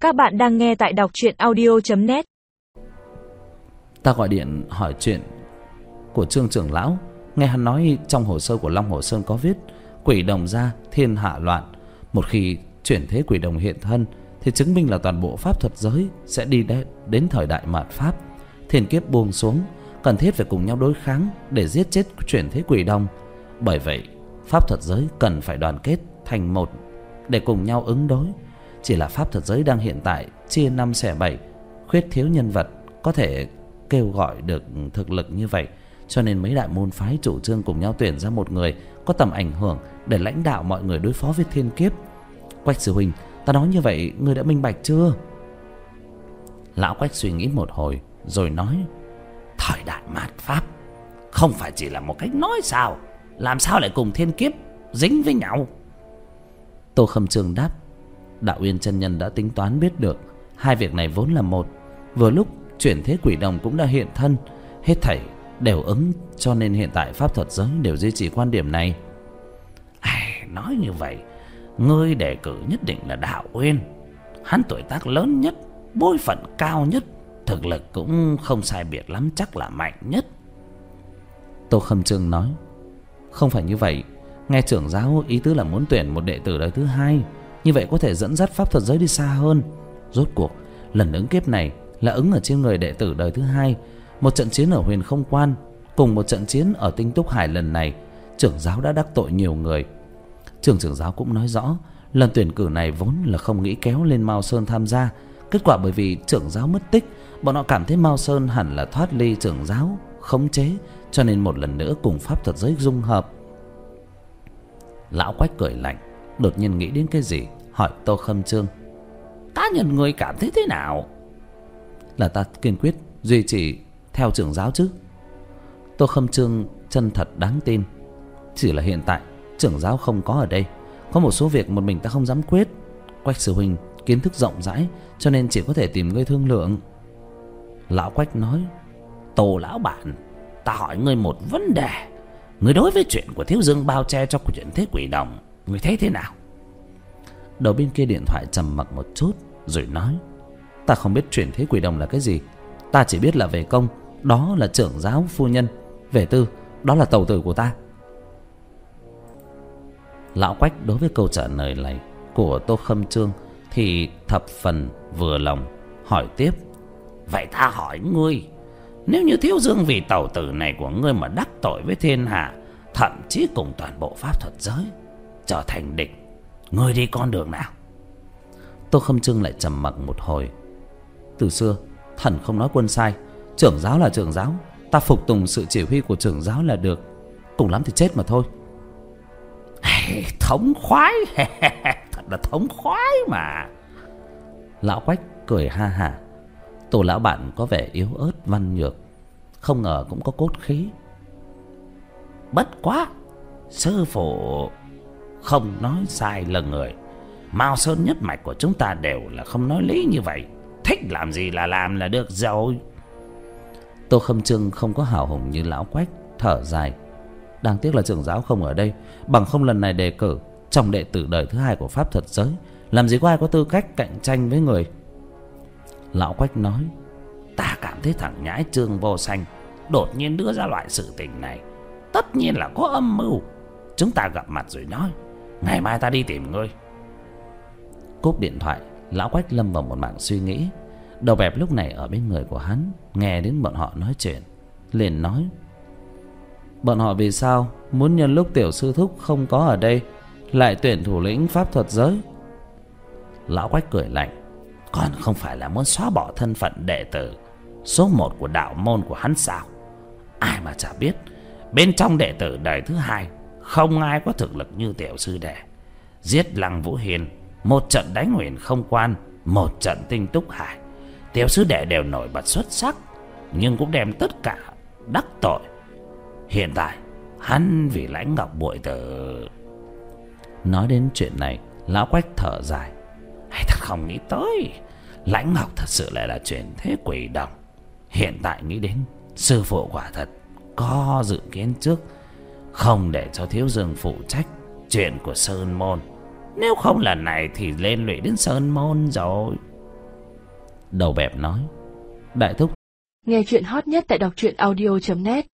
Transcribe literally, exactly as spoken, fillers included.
Các bạn đang nghe tại đọc truyện audio chấm net. Ta gọi điện hỏi chuyện của Trương trưởng lão. Nghe hắn nói trong hồ sơ của Long Hồ Sơn có viết quỷ đồng ra thiên hạ loạn. Một khi chuyển thế quỷ đồng hiện thân thì chứng minh là toàn bộ pháp thuật giới sẽ đi đến thời đại mạt pháp. Thiên kiếp buông xuống, cần thiết phải cùng nhau đối kháng để giết chết chuyển thế quỷ đồng. Bởi vậy pháp thuật giới cần phải đoàn kết thành một để cùng nhau ứng đối. Chỉ là pháp thuật giới đang hiện tại chia năm xẻ bảy, khuyết thiếu nhân vật có thể kêu gọi được thực lực như vậy, cho nên mấy đại môn phái chủ trương cùng nhau tuyển ra một người có tầm ảnh hưởng để lãnh đạo mọi người đối phó với thiên kiếp. Quách sư huynh, ta nói như vậy ngươi đã minh bạch chưa? Lão Quách suy nghĩ một hồi rồi nói: Thời đại mạt pháp không phải chỉ là một cách nói sao, làm sao lại cùng thiên kiếp dính với nhau? Tô Khâm Trương đáp: Đạo Uyên chân nhân đã tính toán biết được hai việc này vốn là một. Vừa lúc chuyển thế quỷ đồng cũng đã hiện thân, hết thảy đều ứng, cho nên hiện tại pháp thuật giới đều duy trì quan điểm này. Ai, nói như vậy, ngươi đề cử nhất định là Đạo Uyên. Hắn tuổi tác lớn nhất, bối phận cao nhất, thực lực cũng không sai biệt lắm, chắc là mạnh nhất. Tô Khâm Trương nói: Không phải như vậy. Nghe trưởng giáo ý tứ là muốn tuyển một đệ tử đời thứ hai, như vậy có thể dẫn dắt pháp thuật giới đi xa hơn. Rốt cuộc lần ứng kiếp này là ứng ở trên người đệ tử đời thứ hai. Một trận chiến ở Huyền Không Quan cùng một trận chiến ở Tinh Túc Hải lần này, trưởng giáo đã đắc tội nhiều người. Trưởng trưởng giáo cũng nói rõ lần tuyển cử này vốn là không nghĩ kéo lên Mao Sơn tham gia. Kết quả bởi vì trưởng giáo mất tích, bọn họ cảm thấy Mao Sơn hẳn là thoát ly trưởng giáo khống chế, cho nên một lần nữa cùng pháp thuật giới dung hợp. Lão Quách cười lạnh, đột nhiên nghĩ đến cái gì, hỏi Tô Khâm Trương: Cá nhân ngươi cảm thấy thế nào? Là ta kiên quyết duy trì theo trưởng giáo chứ. Tô Khâm Trương chân thật đáng tin. Chỉ là hiện tại trưởng giáo không có ở đây, có một số việc một mình ta không dám quyết. Quách sư huynh kiến thức rộng rãi, cho nên chỉ có thể tìm ngươi thương lượng. Lão Quách nói: Tô lão bản, ta hỏi ngươi một vấn đề. Ngươi đối với chuyện của Thiếu Dương bao che cho chuyện thế quỷ đồng, ngươi thấy thế nào? Đầu bên kia điện thoại trầm mặc một chút rồi nói: Ta không biết chuyển thế quỷ đồng là cái gì. Ta chỉ biết là về công, đó là trưởng giáo phu nhân. Về tư, đó là tẩu tử của ta. Lão Quách đối với câu trả lời này của Tô Khâm Trương thì thập phần vừa lòng, hỏi tiếp: Vậy ta hỏi ngươi, nếu như Thiếu Dương vì tẩu tử này của ngươi mà đắc tội với thiên hạ, thậm chí cùng toàn bộ pháp thuật giới trở thành địch, ngươi đi con đường nào? Tô Khâm Trương lại trầm mặc một hồi. Từ xưa thần không nói quân sai, trưởng giáo là trưởng giáo, ta phục tùng sự chỉ huy của trưởng giáo là được, cùng lắm thì chết mà thôi. Thống khoái. Thật là thống khoái mà. Lão Quách cười ha hả. Tô lão bạn có vẻ yếu ớt văn nhược, không ngờ cũng có cốt khí. Bất quá sư phụ không nói sai là người. Mao Sơn nhất mạch của chúng ta đều là không nói lý như vậy, thích làm gì là làm là được rồi. Tô Khâm Trương không có hào hùng như lão Quách, thở dài: Đáng tiếc là trưởng giáo không ở đây, bằng không lần này đề cử trong đệ tử đời thứ hai của pháp thuật giới, làm gì có ai có tư cách cạnh tranh với người. Lão Quách nói: Ta cảm thấy thằng nhãi Trương Vô Sanh đột nhiên đưa ra loại sự tình này, tất nhiên là có âm mưu. Chúng ta gặp mặt rồi nói, ngày mai ta đi tìm ngươi. Cúp điện thoại, lão Quách lâm vào một mảng suy nghĩ. Đầu bẹp lúc này ở bên người của hắn, nghe đến bọn họ nói chuyện, liền nói: Bọn họ vì sao muốn nhân lúc tiểu sư thúc không có ở đây lại tuyển thủ lĩnh pháp thuật giới? Lão Quách cười lạnh: Còn không phải là muốn xóa bỏ thân phận đệ tử số một của đạo môn của hắn sao? Ai mà chả biết bên trong đệ tử đời thứ hai không ai có thực lực như tiểu sư đệ. Giết Lăng Vũ Hiền, một trận đánh Huyền Không Quan, một trận Tinh Túc Hải, tiểu sư đệ đều nổi bật xuất sắc, nhưng cũng đem tất cả đắc tội. Hiện tại hắn vì Lãnh Ngọc bội tử. Nói đến chuyện này, lão Quách thở dài: Hay thật không nghĩ tới, Lãnh Ngọc thật sự lại là chuyển thế quỷ đồng. Hiện tại nghĩ đến, sư phụ quả thật có dự kiến trước, không để cho Thiếu Dương phụ trách chuyện của Sơn Môn. Nếu không lần này thì lên lụy đến Sơn Môn rồi. Đầu bẹp nói: Đại thúc. Nghe chuyện hot nhất tại đọc truyện audio chấm net.